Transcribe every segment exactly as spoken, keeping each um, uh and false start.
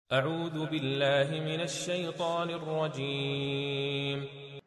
أعوذ بالله من الشيطان الرجيم.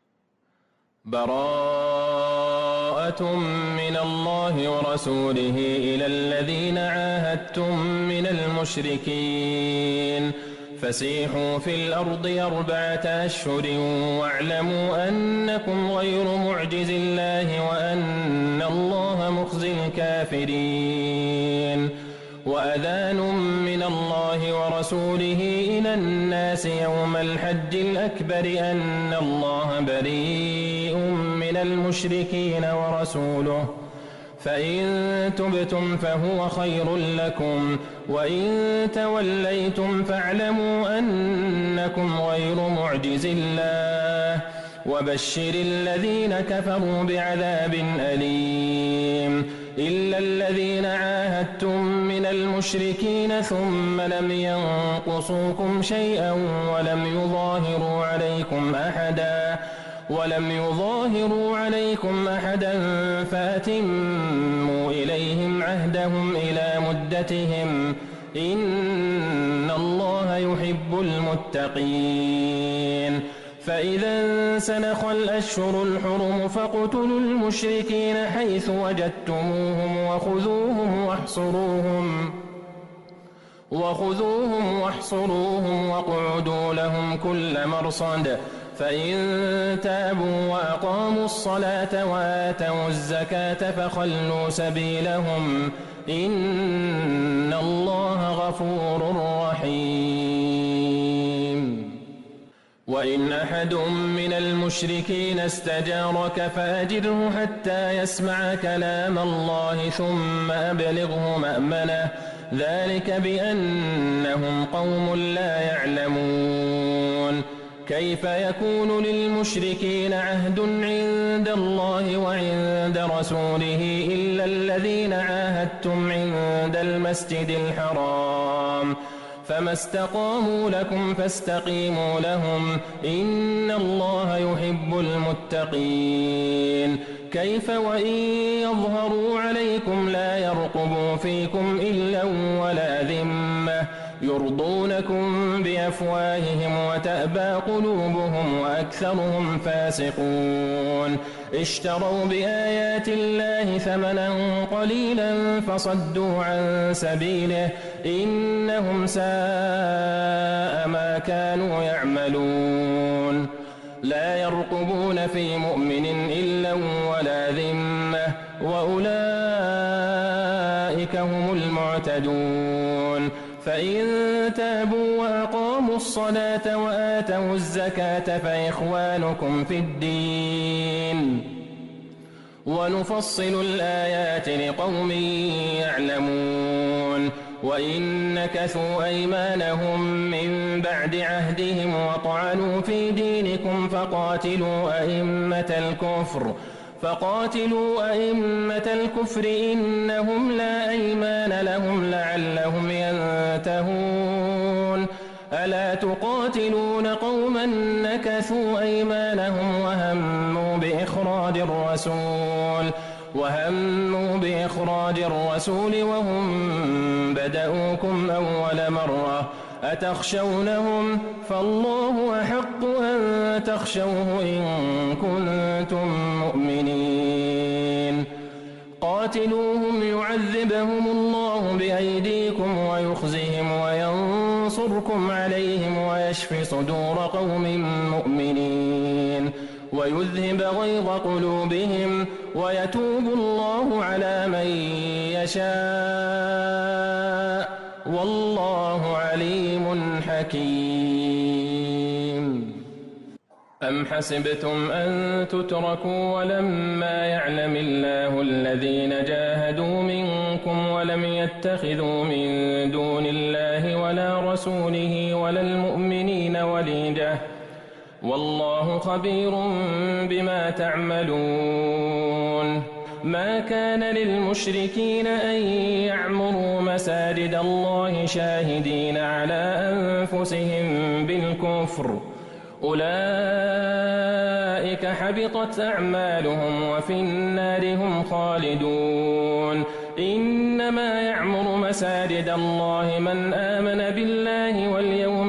براءة من الله ورسوله إلى الذين عاهدتم من المشركين فسيحوا في الأرض أربعة أشهر واعلموا أنكم غير معجز الله وأن الله مخزي الكافرين. وأذان من الله ورسوله إلى الناس يوم الحج الأكبر أن الله بريء من المشركين ورسوله فإن تبتم فهو خير لكم وإن توليتم فاعلموا أنكم غير معجز الله وبشر الذين كفروا بعذاب أليم. إلا الذين عاهدتم من المشركين ثم لم ينقصوكم شيئا ولم يظاهروا عليكم أحدا ولم يظاهروا عليكم أحدا فأتموا إليهم عهدهم إلى مدتهم إن الله يحب المتقين. فإذا انسلخ الأشهر الحرم فاقتلوا المشركين حيث وجدتموهم وخذوهم واحصروهم وخذوهم واحصروهم واقعدوا لهم كل مرصد فإن تابوا وأقاموا الصلاة وآتوا الزكاة فخلوا سبيلهم إن الله غفور رحيم. وإن أحد من المشركين استجارك فأجره حتى يسمع كلام الله ثم أبلغه مأمنه ذلك بأنهم قوم لا يعلمون. كيف يكون للمشركين عهد عند الله وعند رسوله إلا الذين عاهدتم عند المسجد الحرام فما استقاموا لكم فاستقيموا لهم إن الله يحب المتقين. كيف وإن يظهروا عليكم لا يرقبوا فيكم إلا ولا ذمة يرضونكم بأفواههم وتأبى قلوبهم وأكثرهم فاسقون. اشتروا بآيات الله ثمنا قليلا فصدوا عن سبيله إنهم ساء ما كانوا يعملون. لا يرقبون في مؤمن إلا ولا ذمة وأولئك هم المعتدون. فإن تابوا وأقاموا الصلاة وآتوا الزكاة فإخوانكم في الدين ونفصل الآيات لقوم يعلمون. وإن نكثوا أيمانهم من بعد عهدهم وطعنوا في دينكم فقاتلوا أئمة الكفر فقاتلوا أئمة الكفر إنهم لا أيمان لهم لعلهم ينتهون. ألا تقاتلون قوما نكثوا أيمانهم وهموا بإخراج الرسول وهموا بإخراج الرسول وهم بدأوكم أول مرة أتخشونهم فالله أحق أن تخشوه إن كنتم مؤمنين. قاتلوهم يعذبهم الله بأيديكم ويخزهم وينصركم عليهم ويشفي صدور قوم مؤمنين ويذهب غيظ قلوبهم ويتوب الله على من يشاء والله عليم حكيم. أم حسبتم أن تتركوا ولما يعلم الله الذين جاهدوا منكم ولم يتخذوا من دون الله ولا رسوله ولا المؤمنين وليجة والله خبير بما تعملون. ما كان للمشركين أن يعمروا مساجد الله شاهدين على أنفسهم بالكفر أولئك حبطت أعمالهم وفي النار هم خالدون. إنما يعمر مساجد الله من آمن بالله واليوم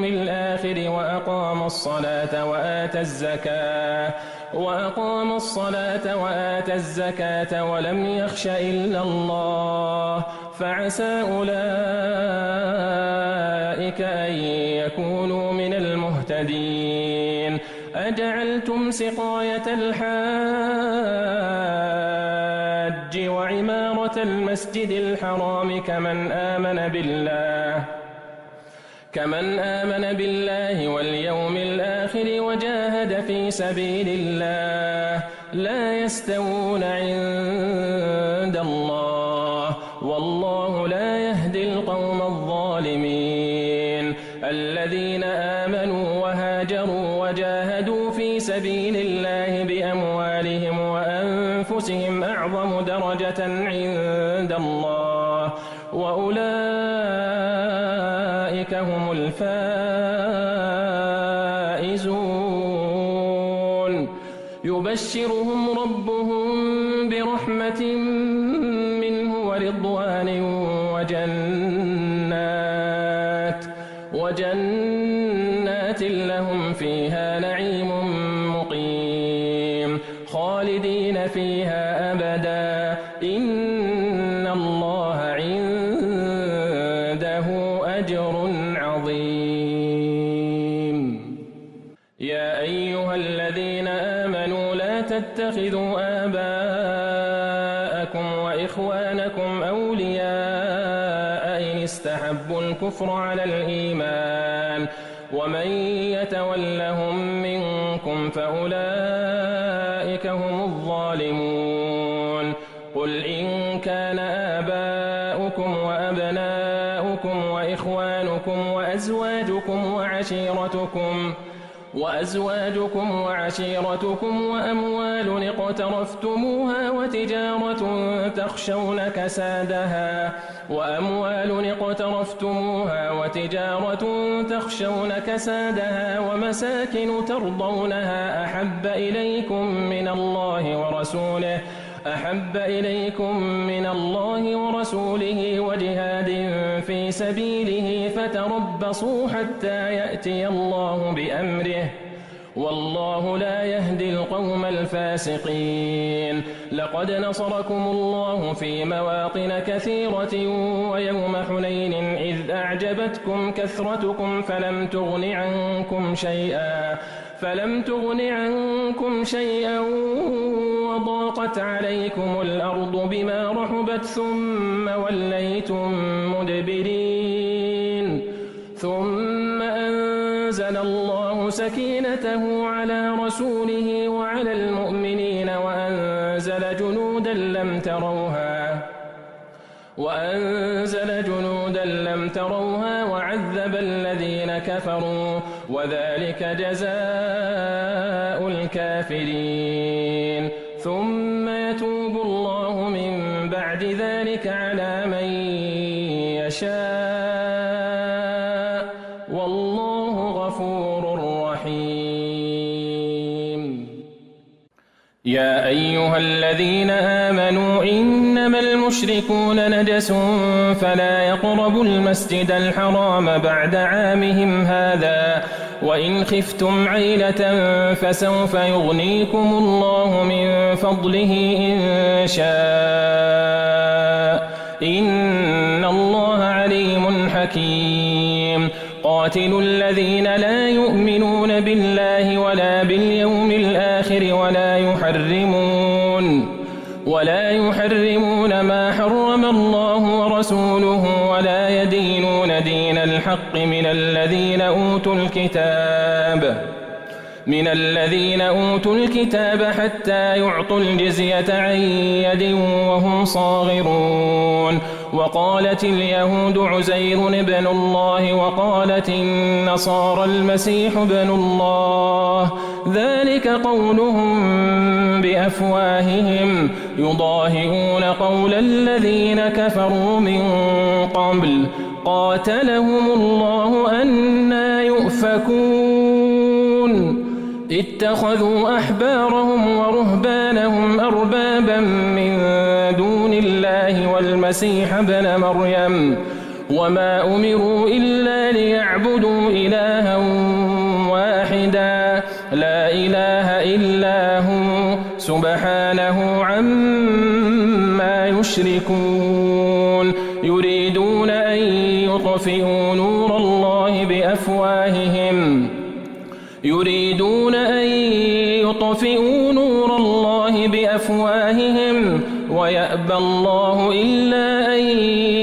وأقام الصلاة وآتى الزكاة وأقام الصلاة وآتى الزكاة ولم يخش إلا الله فعسى أولئك أن يكونوا من المهتدين. أجعلتم سقاية الحاج وعمارة المسجد الحرام كمن آمن بالله كمن آمن بالله واليوم الآخر وجاهد في سبيل الله لا يستوون عند الله والله لا يهدي القوم الظالمين. الذين آمنوا وهاجروا وجاهدوا في سبيل الله بأموالهم وأنفسهم أعظم درجة عند الله وأولئك هم الفائزون. يبشرهم ربهم برحمة منه ورضوان وجنات وجنات لهم فيها نعيم مقيم خالدين فيها أبدا إن الله عنده أجر عظيم. يا أيها الذين آمنوا لا تتخذوا آباءكم وإخوانكم أولياء إن استحبوا الكفر على الإيمان ومن يتولهم منكم فأولئك هم الظالمون. قل إن كان آباؤكم وأبناؤكم وإخوانكم وأزواجكم وعشيرتكم وأزواجكم وعشيرتكم وأموال اقترفتموها وتجارة تخشون كسادها وأموال اقترفتموها وتجارة تخشون كسادها ومساكن ترضونها أحب إليكم من الله ورسوله أحب إليكم من الله ورسوله وجهاد في سبيله فتربصوا حتى يأتي الله بأمره والله لا يهدي القوم الفاسقين. لقد نصركم الله في مواطن كثيرة ويوم حنين إذ أعجبتكم كثرتكم فلم تغن عنكم شيئا فلم تغن عنكم شيئا وضاقت عليكم الأرض بما رحبت ثم وليتم مدبرين ثم أنزل الله سكينته على رسوله وعلى المؤمنين وأنزل جنودا لم تروها وأنزل جنودا لم تروها وعذب الذين كفروا وذلك جزاء الكافرين. ثم يتوب الله من بعد ذلك على من يشاء والله غفور رحيم. يا أيها الذين آمنوا إنما المشركون نجس فلا يقربوا المسجد الحرام بعد عامهم هذا وإن خفتم عيلة فسوف يغنيكم الله من فضله إن شاء إن الله عليم حكيم. قاتلوا الذين لا يؤمنون بالله ولا باليوم الآخر ولا يحرمون ولا يحرمون ما حرم الله ورسوله ولا يدينون دين الحق من الذين أوتوا الكتاب من الذين أوتوا الكتاب حتى يعطوا الجزية عن يد وهم صاغرون. وقالت اليهود عزير ابن الله وقالت النصارى المسيح ابن الله ذلك قولهم بأفواههم يضاهئون قول الذين كفروا من قبل قاتلهم الله أنى يؤفكون. اتخذوا أحبارهم ورهبانهم أربابا من دون الله والمسيح ابن مريم وما أمروا إلا ليعبدوا إلها واحدا إله إلا هو سبحانه عما يشركون يريدون أن يطفئوا نور الله بأفواههم يريدون أن يطفئوا نور الله بأفواههم ويأبى الله إلا أن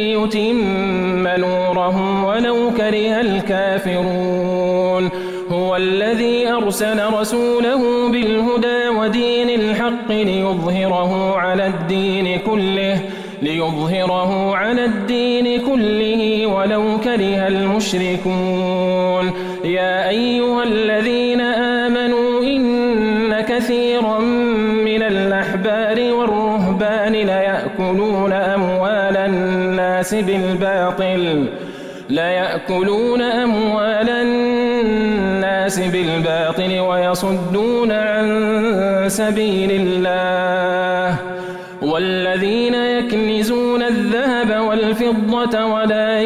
يتم نوره ولو كره الكافرون هو الذي أرسل رسوله بالهدى ودين الحق ليظهره على الدين كله ليظهره على الدين كله ولو كره المشركون يا أيها الذين آمنوا إن كثيرا من الأحبار والرهبان ليأكلون أموال الناس بالباطل ليأكلون أموال الناس بالباطل ويصدون عن سبيل الله والذين يكنزون الذهب والفضة ولا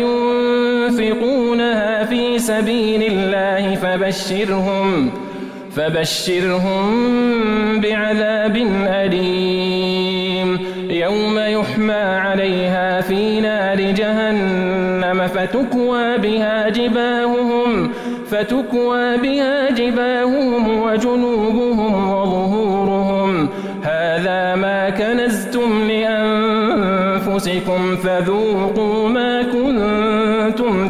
ينفقونها في سبيل الله فبشرهم فبشرهم بعذاب أليم يوم يحمى عليها في نار جهنم فتكوى بها جباههم فتكوى بها جباههم وجنوبهم وظهورهم هذا ما كنزتم لأنفسكم فذوقوا ما كنتم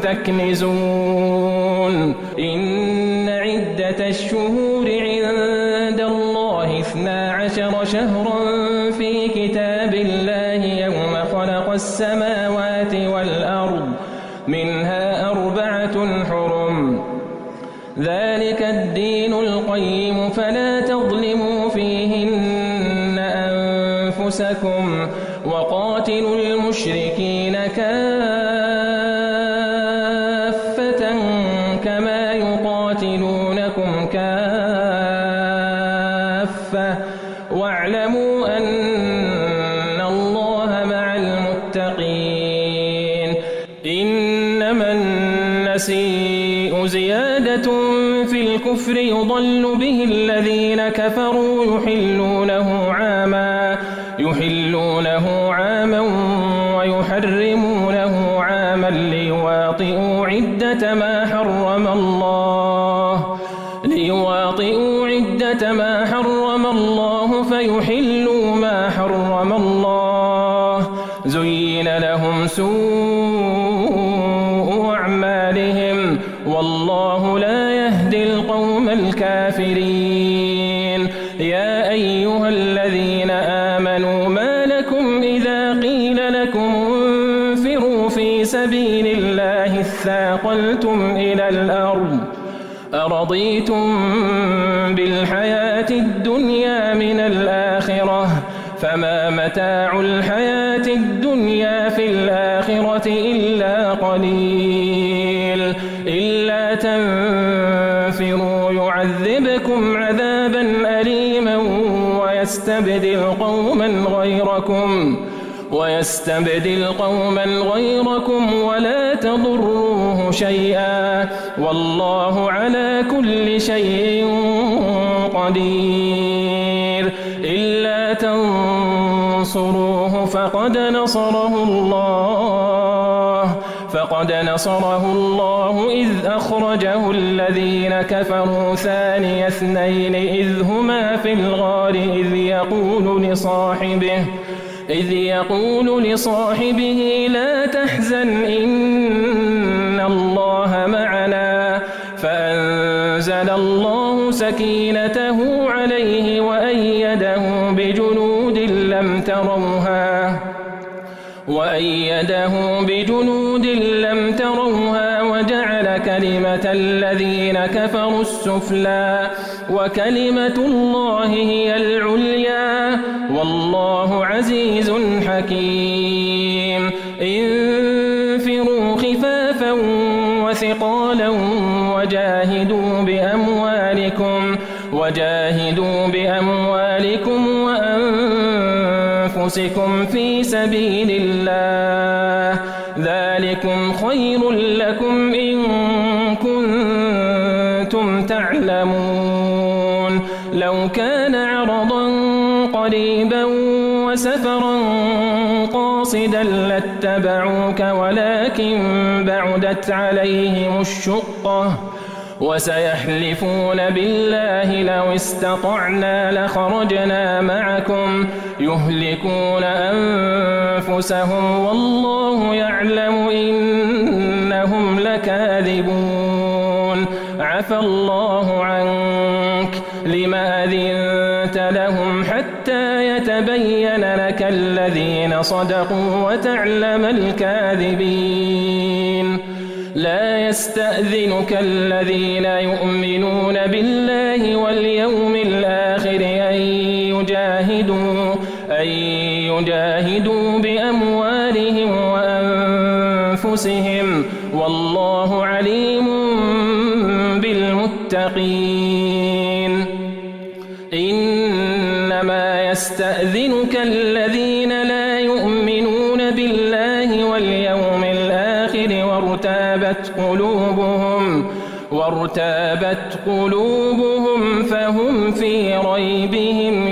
تكنزون إن عدة الشهور عند الله اثنا عشر شهرا في كتاب الله يوم خلق السماوات والأرض منها أربعة حرم ذلك الدين القيم فلا تظلموا فيهن أنفسكم وقاتلوا المشركين كافة كما يقاتلونكم كافة واعلموا أن الله مع المتقين إنما النسيء زيادة في الكفر يضل به الذين كفروا يحلونه عاما يحلونه عاما ويحرمونه عاما ليواطئوا عدة ما حرم الله ليواطئوا عدة ما حرم الله فيحلوا ما حرم الله زين لهم سوء أعمالهم والله لا يهدي القوم الكافرين يا أيها الذين آمنوا ما لكم إذا قيل لكم انفروا في سبيل الله اثاقلتم إلى الأرض أرضيتم بالحياة الدنيا من الآخرة فما متاع الحياة الدنيا في الآخرة إلا قليل إلا تنفروا يعذبكم عذابا أليما ويستبدل قوما غيركم ويستبدل قوما غيركم ولا تضروه شيئا والله على كل شيء قدير إلا تنصروه فقد نصره الله فقد نصره الله إذ أخرجه الذين كفروا ثاني اثنين إذ هما في الغار إذ يقول لصاحبه إذ يقول لصاحبه لا تحزن إن الله معنا فأنزل الله سكينته عليه وأيده بجنود لم تروها وأيده بجنود لم تروها وجعل كلمة الذين كفروا السفلى وكلمة الله هي العليا والله عزيز حكيم انفروا خفافا وثقالا وجاهدوا بأموالكم وجاهدوا بأموالكم وأنفسكم في سبيل الله ذلكم خير لكم إن كنتم تعلمون لو كان عرضا قريبا وسفرا قاصدا لاتبعوك ولكن بعدت عليهم الشقة وسيحلفون بالله لو استطعنا لخرجنا معكم يهلكون أنفسهم والله يعلم إنهم لكاذبون عفى الله عنك لما أذنت لهم حتى يتبين لك الذين صدقوا وتعلم الكاذبين لا يستأذنك الذين يؤمنون بالله واليوم الآخر أن يجاهدوا, أن يجاهدوا بأموالهم وأنفسهم والله عليم بالمتقين إنما يستأذنك الذين لا يؤمنون بالله واليوم الآخر وارتابت قلوبهم وارتابت قلوبهم فهم في ريبهم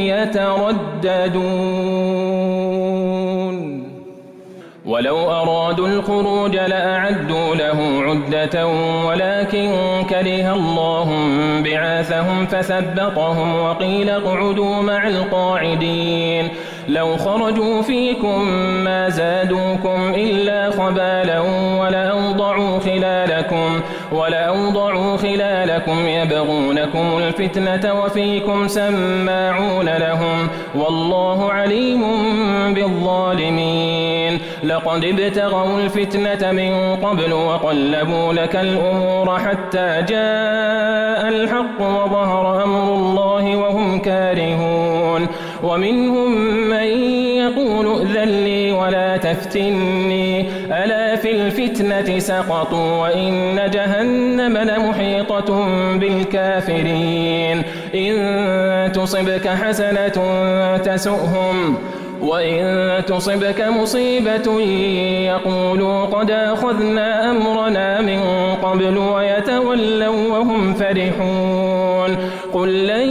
يترددون ولو أرادوا الخروج لأعدوا له عدة ولكن كره الله بعاثهم فثبطهم وقيل اقعدوا مع القاعدين لو خرجوا فيكم ما زادوكم إلا خبالا ولأوضعوا خلالكم ولأوضعوا خلالكم يبغونكم الفتنة وفيكم سماعون لهم والله عليم بالظالمين لقد ابتغوا الفتنة من قبل وقلبوا لك الأمور حتى جاء الحق وظهر أمر الله وهم كارهون ومنهم من يقول ائذن لي ولا تفتني ألا في الفتنة سقطوا وإن جهنم لمحيطة بالكافرين إن تصبك حسنة تسؤهم وإن تصبك مصيبة يقولوا قد أخذنا أمرنا من قبل ويتولوا وهم فرحون قل لن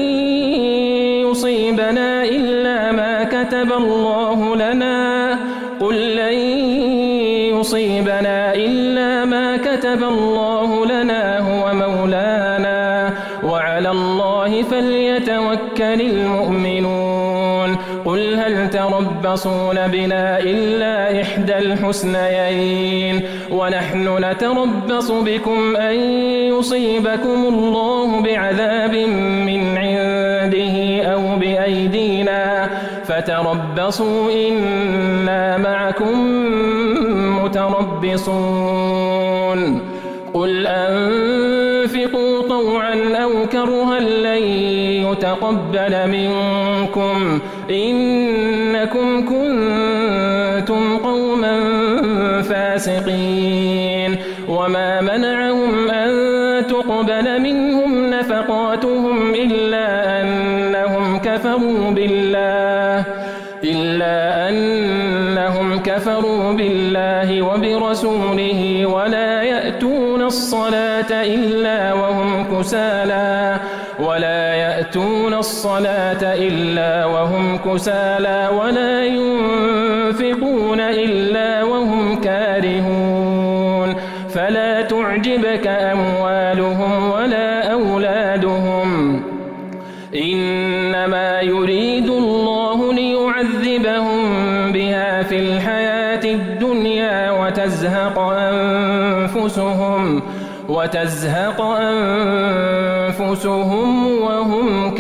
يصيبنا إلا ما كتب الله لنا قل لن يصيبنا إلا ما كتب الله لنا هو مولانا وعلى الله فليتوكل المؤمنون قل هل تربصون بنا إلا إحدى الحسنيين ونحن نتربص بكم أن يصيبكم الله بعذاب من عنده أو بأيدينا فتربصوا إنا معكم متربصون قل أنفقوا طوعا أو كرها لن يتقبل منكم إنكم كنتم قوما فاسقين وما منعهم أن تقبل منهم نفقاتهم إلا أنهم كفروا بالله إلا أنهم كفروا بالله وبرسوله ولا يأتون الصلاة إلا وهم كسالى ولا يأتون الصلاة إلا وهم كسالى ولا ينفقون إلا وهم كارهون فلا تعجبك أموالهم ولا أولادهم إنما يريد الله ليعذبهم بها في الحياة الدنيا وتزهق أنفسهم وتزهق أنفسهم وهم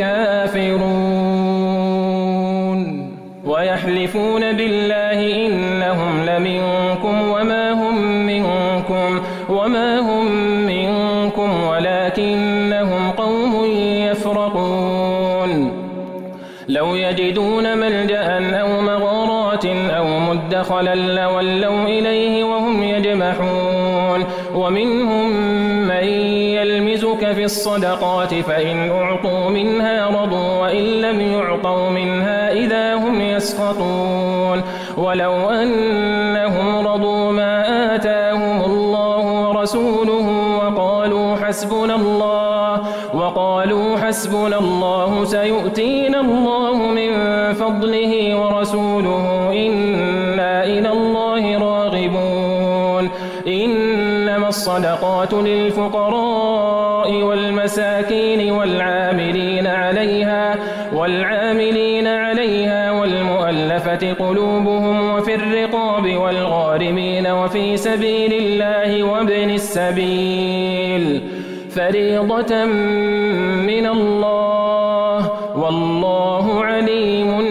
كافرون ويحلفون بالله إنهم لمنكم وما هم منكم وما هم منكم ولكنهم قوم يفرقون لو يجدون ملجأ أو مغارات أو مدخلا لولوا إليه وهم يجمحون ومنهم من يلمزك في الصدقات فإن أعطوا منها رضوا وإن لم يعطوا منها إذا هم يسخطون ولو أنهم رضوا ما آتاهم الله ورسوله وقالوا حسبنا الله الله وقالوا حسبنا الله سيؤتينا الله من فضله ورسوله إنا إلى الله راغبون إنما الصدقات للفقراء والمساكين والعاملين عليها والعاملين عليها والمؤلفة قلوبهم وفي الرقاب والغارمين وفي سبيل الله وابن السبيل فريضة من الله والله عليم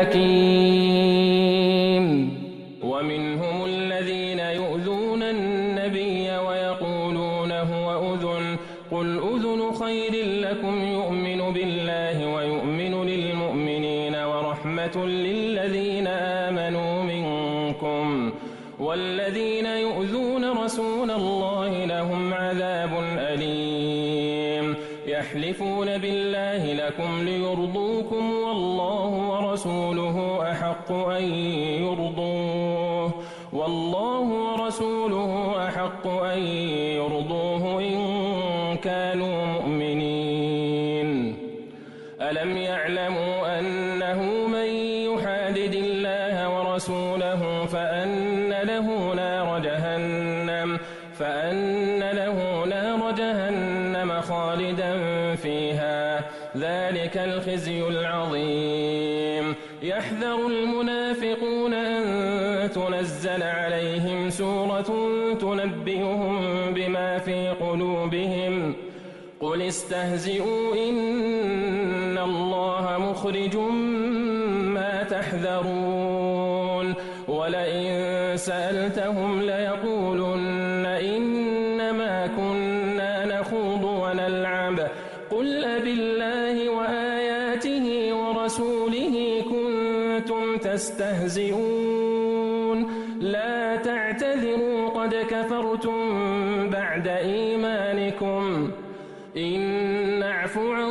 حكيم. ومنهم الذين يؤذون النبي ويقولون هو أذن قل أذن خير لكم يؤمن بالله ويؤمن للمؤمنين ورحمة للذين آمنوا منكم والذين يؤذون رسول الله لهم عذاب أليم. يحلفون بالله لكم ليرضوكم والله ورسوله أحق أن يرضوه والله ورسوله أحق أن يرضوه إن كانوا مؤمنين. ألم يعلموا أنه من يحادد الله ورسوله فأن له نار جهنم فأن له نار جهنم خالدا فيها ذلك الخزي العظيم. يحذر المنافقون أن تنزل عليهم سورة تنبئهم بما في قلوبهم قل استهزئوا إن الله مخرج ما تحذرون ولئن سألتهم ليقولن إنما كنا نخوض ونلعب قل أبالله وآياته ورسوله كنتم تستهزئون لا تعتذروا قد كفرتم بعد إيمانكم إن نعف عن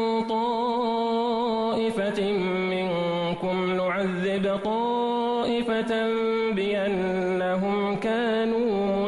طائفة منكم نعذب طائفة بأنهم كانوا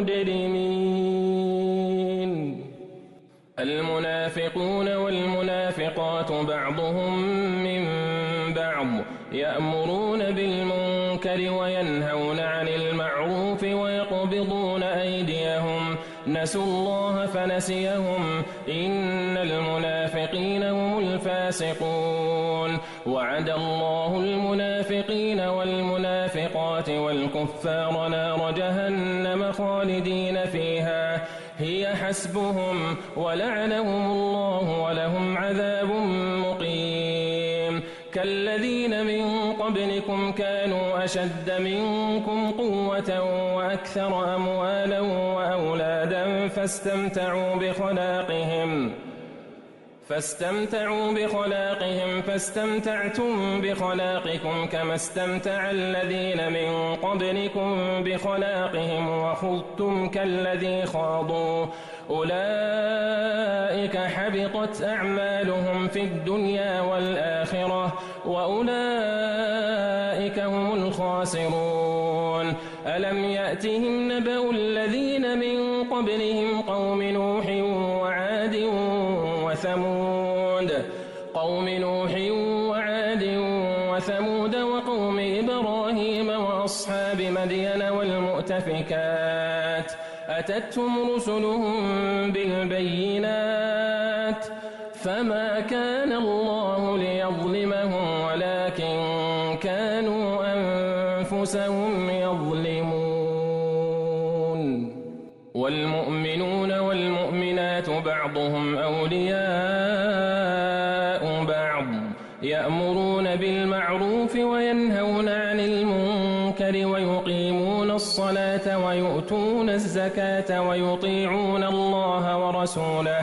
مجرمين. المنافقون والمنافقات بعضهم من بعض يأمرون بالمنكر وينهون عن المعروف ويقبضون أيديهم نسوا الله فنسيهم إن المنافقين هم الفاسقون. وعد الله المنافقين والمنافقات والكفار نار جهنم خالدين فيها هي حسبهم ولعنهم الله ولهم عذاب مقيم. كالذين من قبلكم كانوا أشد منكم قوة وأكثر أموالا وأولادا فاستمتعوا بخلاقهم فاستمتعوا بخلاقهم فاستمتعتم بخلاقكم كما استمتع الذين من قبلكم بخلاقهم وخضتم كالذي خاضوا أولئك حبطت أعمالهم في الدنيا والآخرة وأولئك هم الخاسرون. ألم يأتهم نبأ الذين من قبلهم قوم نوح وعاد وثمود قوم نوح وعاد وثمود وقوم إبراهيم وأصحاب مدين والمؤتفكات أتتهم رسلهم بالبينات فما كان الله ليظلمهم ولكن كانوا أنفسهم يظلمون. والمؤمنون والمؤمنات بعضهم أولياء بعض يأمرون بالمعروف وينهون عن المنكر ويقيمون الصلاة ويؤتون الزكاة ويطيعون الله ورسوله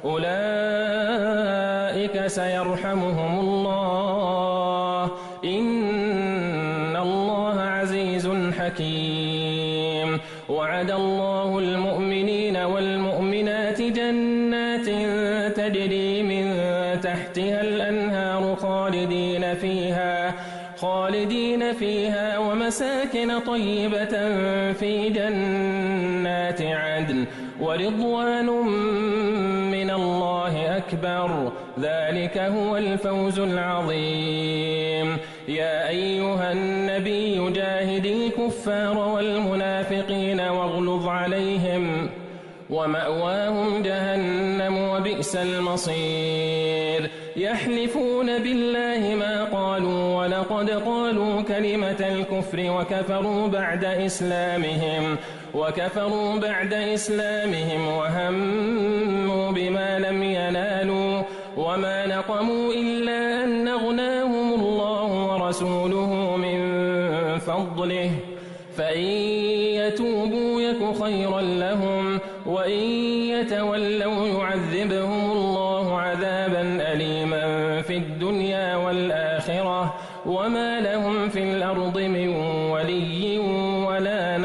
أولئك سيرحمهم الله إن الله عزيز حكيم. وعد الله المؤمنين والمؤمنات جنات تجري من تحتها الأنهار خالدين فيها خالدين فيها ومساكن طيبة في جنات عدن ورضوان من الله أكبر. ذلك هو الفوز العظيم. يا أيها النبي جاهد الكفار والمنافقين واغلظ عليهم ومأواهم جهنم وبئس المصير. يحلفون بالله ما قالوا ولقد قالوا كلمة الكفر وكفروا بعد إسلامهم وكفروا بعد إسلامهم وهموا بما لم ينالوا وما نقموا إلا أن أغناهم الله ورسوله من فضله فإن يتوبوا يك خيرا لهم وإن يتولوا يعذبهم الله عذابا أليما في الدنيا والآخرة وما لهم في الأرض من ولي ولا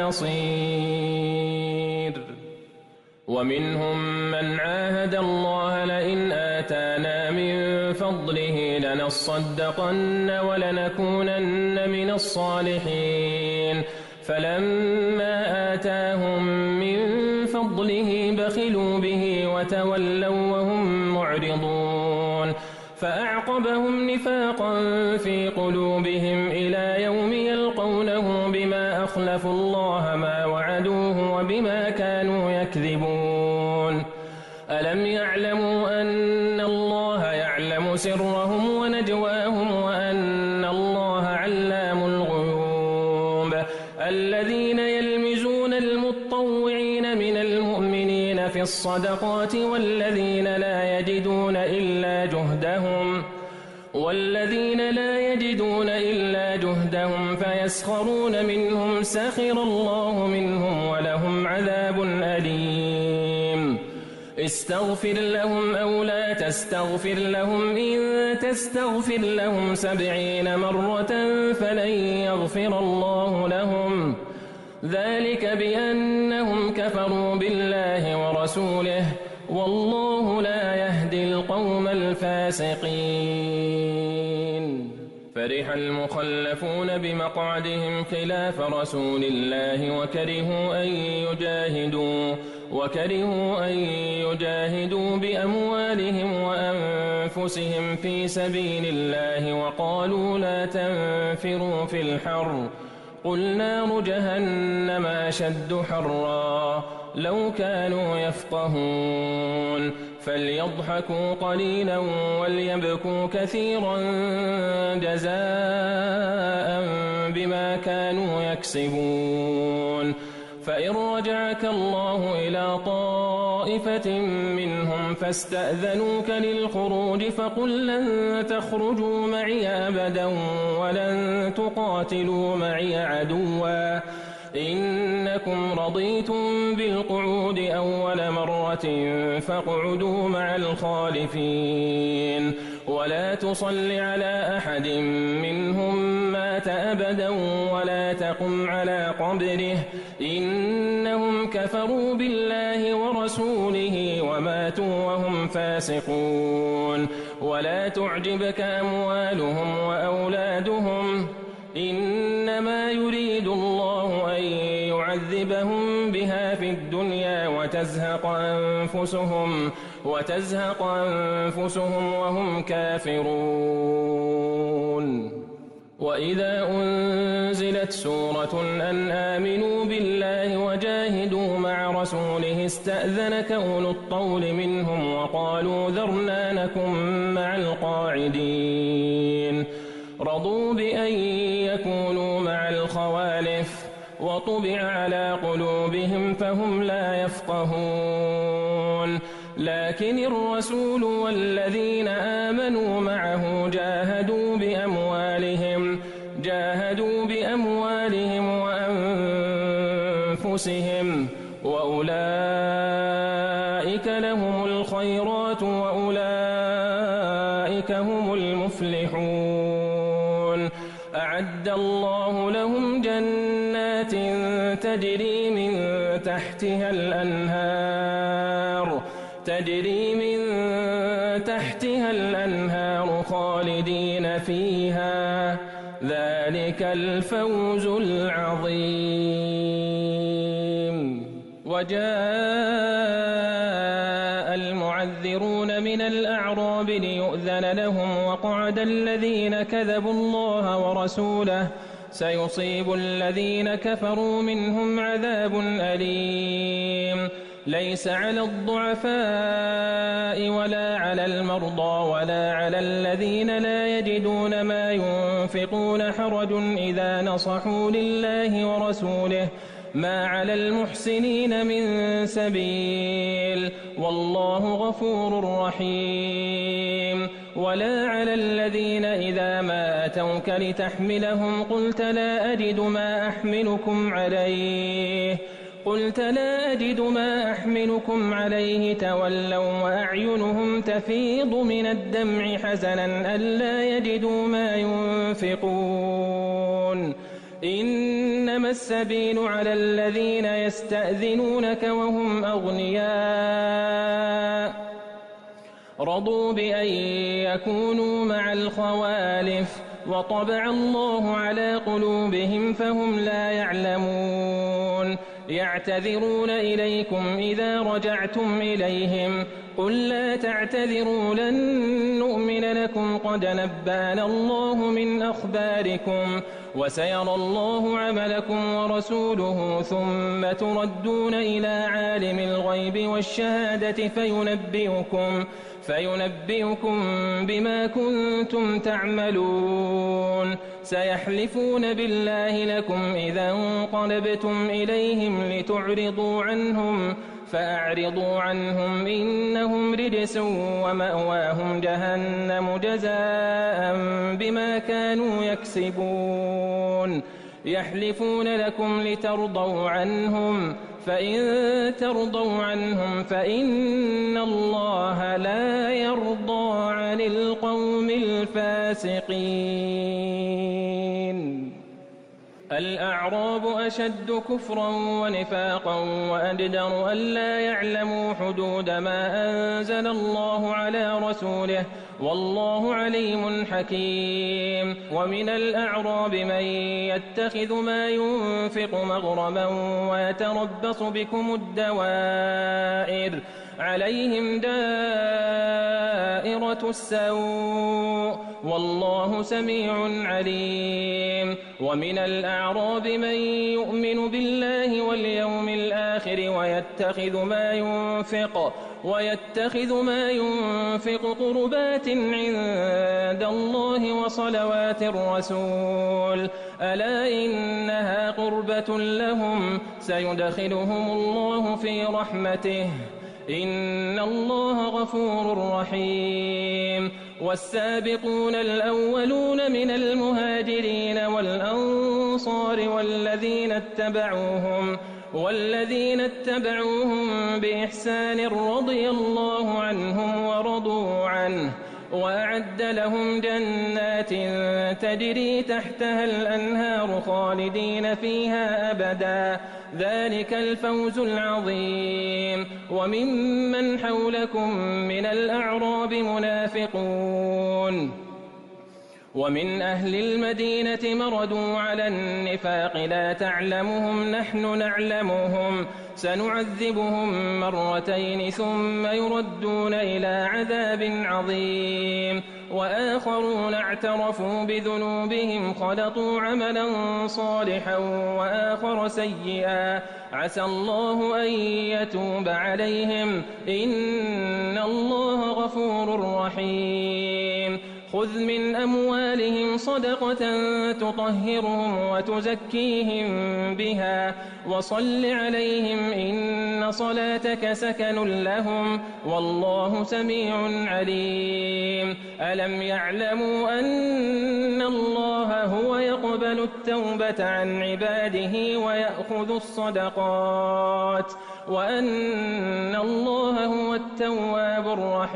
نصير. ومنهم من عاهد الله لئن آتانا من فضله لنصدقن ولنكونن من الصالحين فلما آتاهم من فضله بخلوا به وتولوا وهم معرضون فأعقبهم نفاقا في قلوبهم إلى يوم يلقونه بما أخلفوا الله ما وعدوه وبما كانوا يكذبون. ألم يعلموا أن الله يعلم سرهم ونجواهم وأن الله علام الغيوب. الذين يلمزون المطوعين من المؤمنين في الصدقات والذين لا يجدون إلا جهدهم والذين لا يجدون إلا جهدهم فيسخرون منهم سخر الله منهم ولهم عذاب أليم. استغفر لهم أو لا تستغفر لهم إن تستغفر لهم سبعين مرة فلن يغفر الله لهم ذلك بأنهم كفروا بالله ورسوله والله لا يهدي القوم الفاسقين. فرح المخلفون بمقعدهم خلاف رسول الله وكرهوا أن يجاهدوا وكرهوا أن يجاهدوا بأموالهم وأنفسهم في سبيل الله وقالوا لا تنفروا في الحر قل نار جهنم أشد حرا لو كانوا يفقهون فليضحكوا قليلا وليبكوا كثيرا جزاء بما كانوا يكسبون. فإن رجعك الله إلى طائفة منهم فاستأذنوك للخروج فقل لن تخرجوا معي أبدا ولن تقاتلوا معي عدوا إنكم رضيتم بالقعود أول مرة فاقعدوا مع الخالفين ولا تصل على أحد منهم مات أبدا ولا تقم على قبره إنهم كفروا بالله ورسوله وماتوا وهم فاسقون. ولا تعجبك أموالهم وأولادهم إنما يريد الله أن يعذبهم بها في الدنيا وتزهق أنفسهم وتزهق أنفسهم وهم كافرون. وإذا أنزلت سورة أن آمنوا بالله وجاهدوا مع رسوله استأذنك أولو الطول منهم وقالوا ذرنا نكن مع القاعدين رضوا بأن يكونوا مع الخوالف وطبع على قلوبهم فهم لا يفقهون. لكن الرسول والذين آمنوا معه جاهدوا بأموالهم جاهدوا بأموالهم وأنفسهم وأولئك لهم الخيرات وأولئك هم المفلحون. أعد الله لهم جنات تجري من تحتها الأنهار تجري من تحتها الأنهار خالدين فيها ذلك الفوز العظيم. وجاء المعلمون يعذرون من الأعراب ليؤذن لهم وقعد الذين كذبوا الله ورسوله سيصيب الذين كفروا منهم عذاب أليم ليس على الضعفاء ولا على المرضى ولا على الذين لا يجدون ما ينفقون حرج إذا نصحوا لله ورسوله ما على المحسنين من سبيل والله غفور رحيم ولا على الذين إذا ما أتوك لتحملهم قلت لا أجد ما أحملكم عليه قلت لا أجد ما أحملكم عليه تولوا وأعينهم تفيض من الدمع حزنا ألا يجدوا ما ينفقون إنما السبيل على الذين يستأذنونك وهم أغنياء رضوا بأن يكونوا مع الخوالف وطبع الله على قلوبهم فهم لا يعلمون يعتذرون إليكم إذا رجعتم إليهم قل لا تعتذروا لن نؤمن لكم قد نبأنا الله من أخباركم وسيرى الله عملكم ورسوله ثم تردون إلى عالم الغيب والشهادة فينبئكم فينبئكم بما كنتم تعملون سيحلفون بالله لكم إذا انقلبتم إليهم لتعرضوا عنهم فأعرضوا عنهم إنهم رجس ومأواهم جهنم جزاء بما كانوا يكسبون يحلفون لكم لترضوا عنهم فإن ترضوا عنهم فإن الله لا يرضى عن القوم الفاسقين الأعراب أشد كفرا ونفاقا وأجدر ألا يعلموا حدود ما أنزل الله على رسوله والله عليم حكيم ومن الأعراب من يتخذ ما ينفق مغرما ويتربص بكم الدوائر عليهم دائرة السوء والله سميع عليم ومن الأعراب من يؤمن بالله واليوم الآخر ويتخذ ما ينفق ويتخذ ما ينفق قربات عند الله وصلوات الرسول ألا إنها قربة لهم سيدخلهم الله في رحمته إن الله غفور رحيم والسابقون الأولون من المهاجرين والأنصار والذين اتبعوهم والذين اتبعوهم بإحسان رضي الله عنهم ورضوا عنه وأعد لهم جنات تجري تحتها الأنهار خالدين فيها أبدا ذلك الفوز العظيم وممن حولكم من الأعراب منافقون ومن أهل المدينة مردوا على النفاق لا تعلمهم نحن نعلمهم سنعذبهم مرتين ثم يردون إلى عذاب عظيم وآخرون اعترفوا بذنوبهم خلطوا عملا صالحا وآخر سيئا عسى الله أن يتوب عليهم إن الله غفور رحيم خذ من أموالهم صدقة تطهرهم وتزكيهم بها وصل عليهم إن صلاتك سكن لهم والله سميع عليم ألم يعلموا أن الله هو يقبل التوبة عن عباده ويأخذ الصدقات وأن الله هو التواب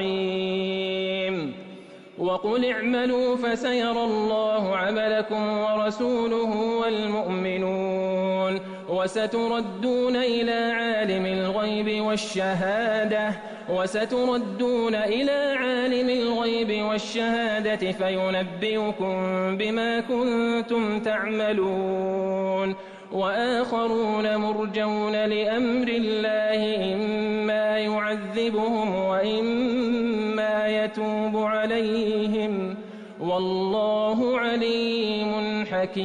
الرحيم وقل اعملوا فسيرى الله عملكم ورسوله والمؤمنون وستردون إلى عالم الغيب والشهادة وستردون إلى عالم الغيب والشهادة فينبئكم بما كنتم تعملون وآخرون مرجون لأمر الله إما إما يعذبهم وإما يتوب عليهم والله عليم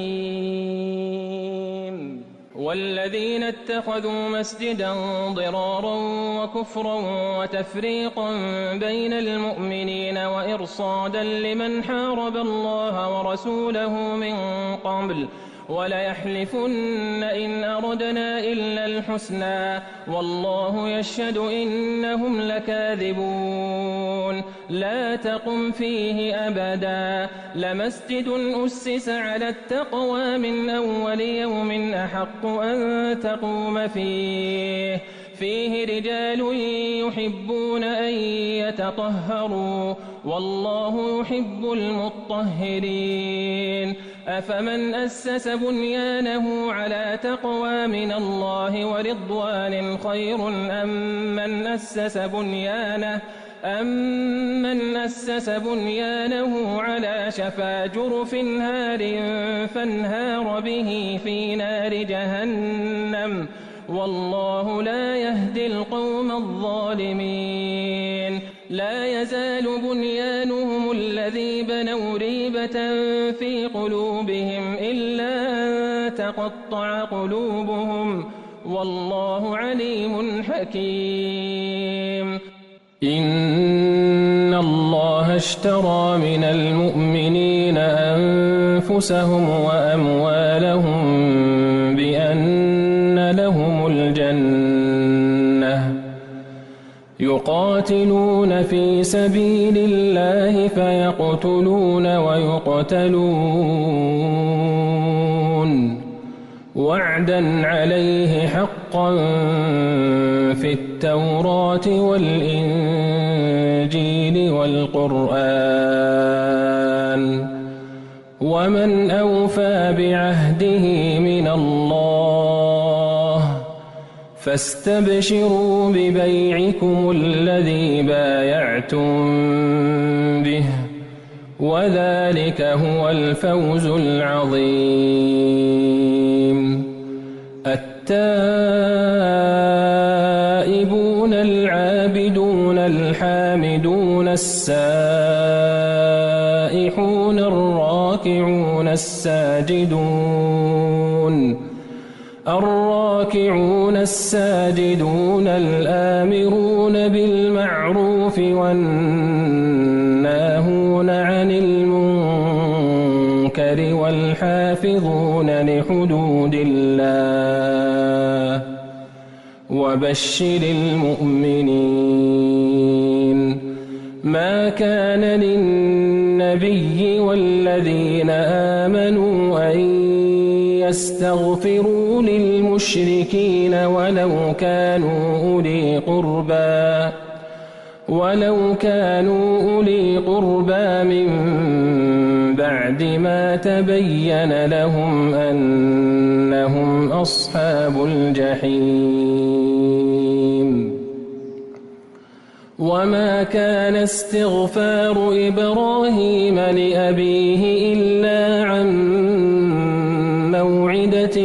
حكيم. والذين اتخذوا مسجدا ضرارا وكفرا وتفريقا بين المؤمنين وإرصادا لمن حارب الله ورسوله من قبل وليحلفن إن أردنا إلا الحسنى والله يشهد إنهم لكاذبون. لا تقم فيه أبدا لمسجد أسس على التقوى من أول يوم أحق أن تقوم فيه فيه رجال يحبون أن يتطهروا والله يحب المطهرين. أفمن أسس بنيانه على تقوى من الله ورضوان خير أم من أسس بنيانه أمن أسس بنيانه على شفا جرف هار فانهار به في نار جهنم والله لا يهدي القوم الظالمين. لا يزال بنيانهم الذي بنوا ريبة في قلوبهم إلا أن تقطع قلوبهم والله عليم حكيم. إن الله اشترى من المؤمنين أنفسهم وأموالهم بأن لهم الجنة يقاتلون في سبيل الله فيقتلون ويقتلون وعدا عليه حقا في التوراة والإنجيل والقرآن ومن أوفى بعهده من الله فاستبشروا ببيعكم الذي بايعتم به وذلك هو الفوز العظيم. التائبون العابدون الحامدون السائحون الراكعون الساجدون الراكعون الساجدون الآمرون بالمعروف والناهون عن المنكر والحافظون لحدود الله وبشر المؤمنين. ما كان للنبي والذين آمنوا أن يستغفروا للمشركين ولو كانوا أولي قربى ولو كانوا أولي قربى من بعد ما تبين لهم أنهم أصحاب الجحيم. وما كان استغفار إبراهيم لأبيه إلا عن موعدة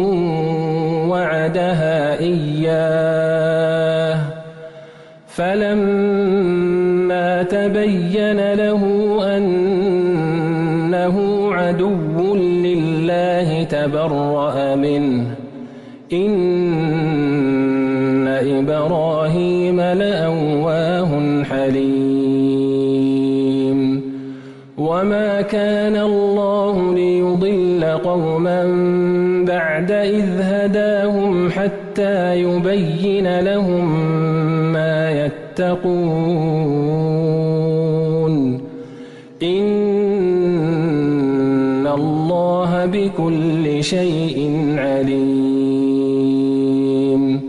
وعدها إياه فلما تبين له أنه عدو لله تبرأ منه إن إبراهيم لأواه حليم. وما كان الله ليضل قوما بعد إذ هداهم حتى يبين لهم ما يتقون إن الله بكل شيء عليم.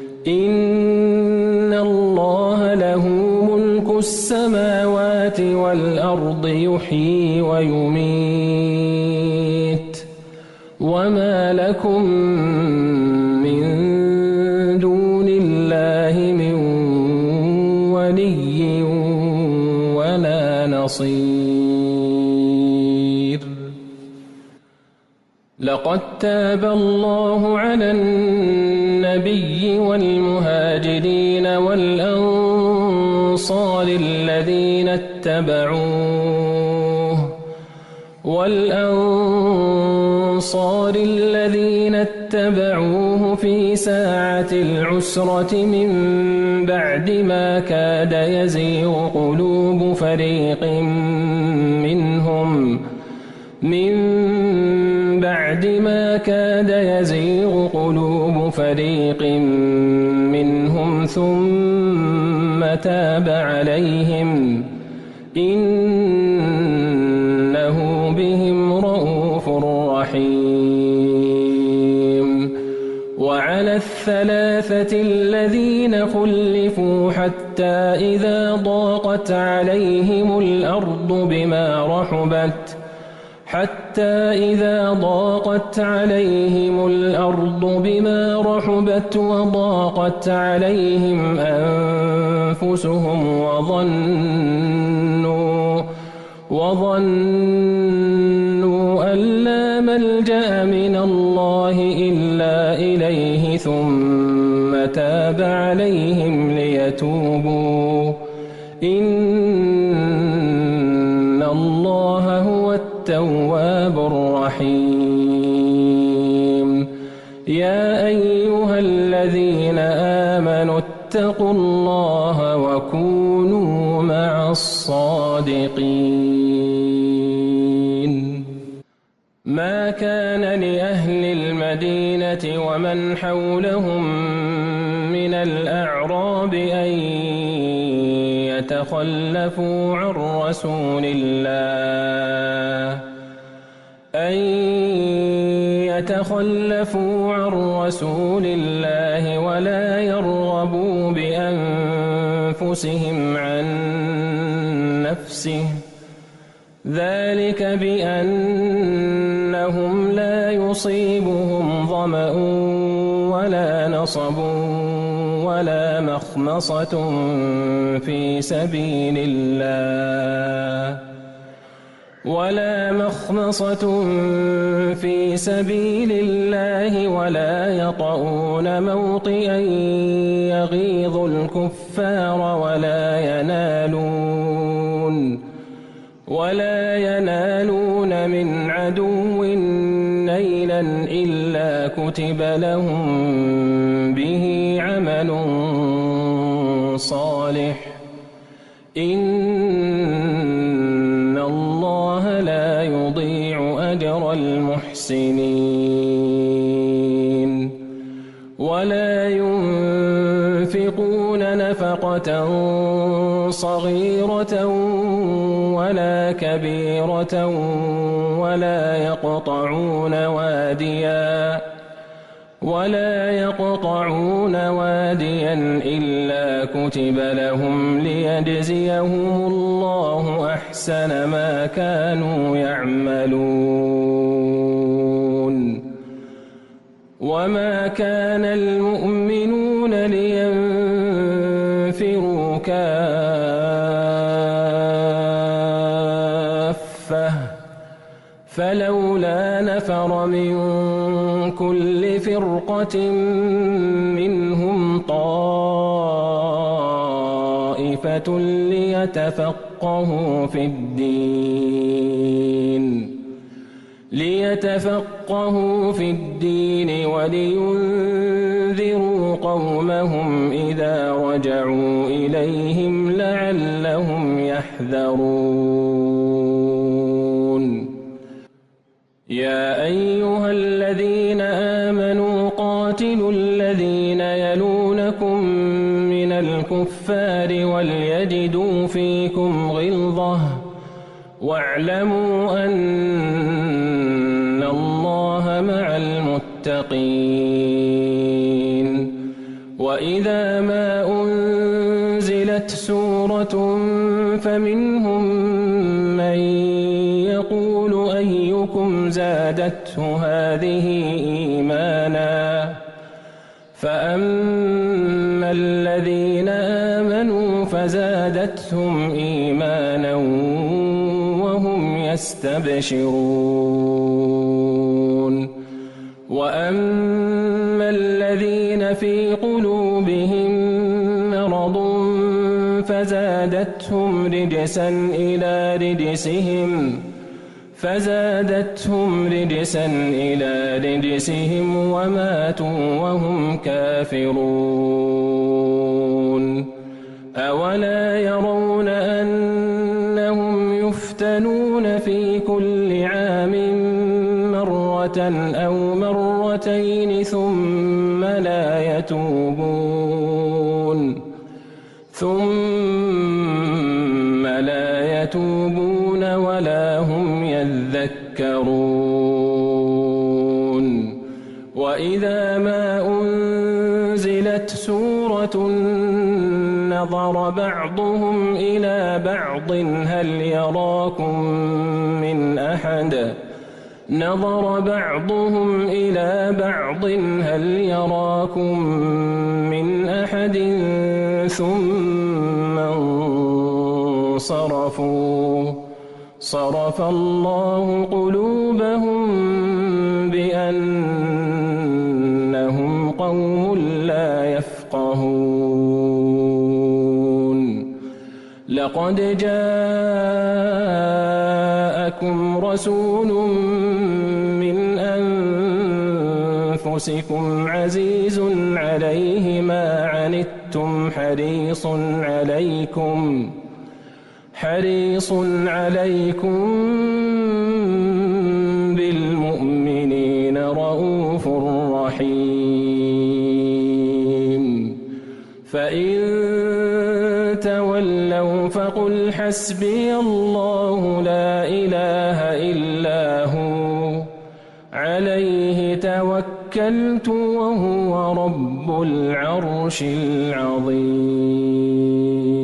إن الله له ملك السماوات والأرض يحيي ويميت وما لكم من دون الله من ولي ولا نصير. لقد تاب الله على النبي والمهاجرين والأنصار الذين اتبعوه والأنصار الذين اتبعوه في ساعة العسرة من بعد ما كاد يزيغ قلوب فريق منهم من بعد ما كاد يزيغ قلوب فريق منهم ثم تاب عليهم إنه بهم رءوف رحيم وعلى الثلاثة الذين خلفوا حتى إذا ضاقت عليهم الأرض بما رحبت حتى إذا ضاقت عليهم الأرض بما رحبت وضاقت عليهم أنفسهم وظنوا وظنوا أن لا ملجأ من الله إلا إليه ثم تاب عليهم ليتوبوا إن الله هو التواب الرحيم يا أيها الذين آمنوا اتقوا الله وكونوا مع الصادقين ما كان لأهل المدينة ومن حولهم من الأعراب أن يتخلفوا عن رسول الله أن يتخلفوا عن رسول الله ولا يرغبوا بأنفسهم عن نفسه ذلك بأنهم لا يصيبهم ظمأ ولا نصب ولا مخمصة في سبيل الله ولا مخمصة في سبيل الله ولا يطؤون موطئا يغيظ الكفار ولا ينالون ولا ينالون من عدو نيلا إلا كتب لهم به عمل صالح إن الله لا يضيع أجر المحسنين ولا ينفقون نفقة صغيرة ولا كبيرة ولا يقطعون واديا ولا يقطعون واديا إلا كتب لهم ليجزيهم الله أحسن ما كانوا يعملون وما كان المؤمنون لينفروا كافة فلولا نفر من كل فرقة منهم طائفة ليتفقهوا في الدين ليتفقهوا في الدين ولينذروا قومهم إذا رجعوا إليهم لعلهم يحذرون يا أيها الذين آمنوا قاتلوا الذين يلونكم من الكفار وليجدوا فيكم غلظة واعلموا أن الله مع المتقين وإذا ما أنزلت سورة فمنهم من يقول أيكم زادته هذه إيمانا فأما الذين آمنوا فزادتهم إيمانا وهم يستبشرون وأما الذين في قلوبهم مرض فزادتهم رجسا إلى رجسهم فزادتهم رجسا إلى رجسهم وماتوا وهم كافرون أولا يرون أنهم يفتنون في كل عام مرة أو مرتين ثم لا يتوبون ثم لا يتوبون ولا هم يذكرون وإذا ما أنزلت سورة نظر بعضهم إلى بعض هل يراكم من أحد نظر بعضهم إلى بعض هل يراكم من أحد ثم انصرفوا صرف الله قلوبهم بأنهم قوم لا يفقهون لقد جاءكم رسول من أنفسكم عزيز عليه ما عنتم حريص عليكم حريص عليكم بالمؤمنين رؤوف رحيم فإن تولوا فقل حسبي الله لا إله إلا هو عليه توكلت وهو رب العرش العظيم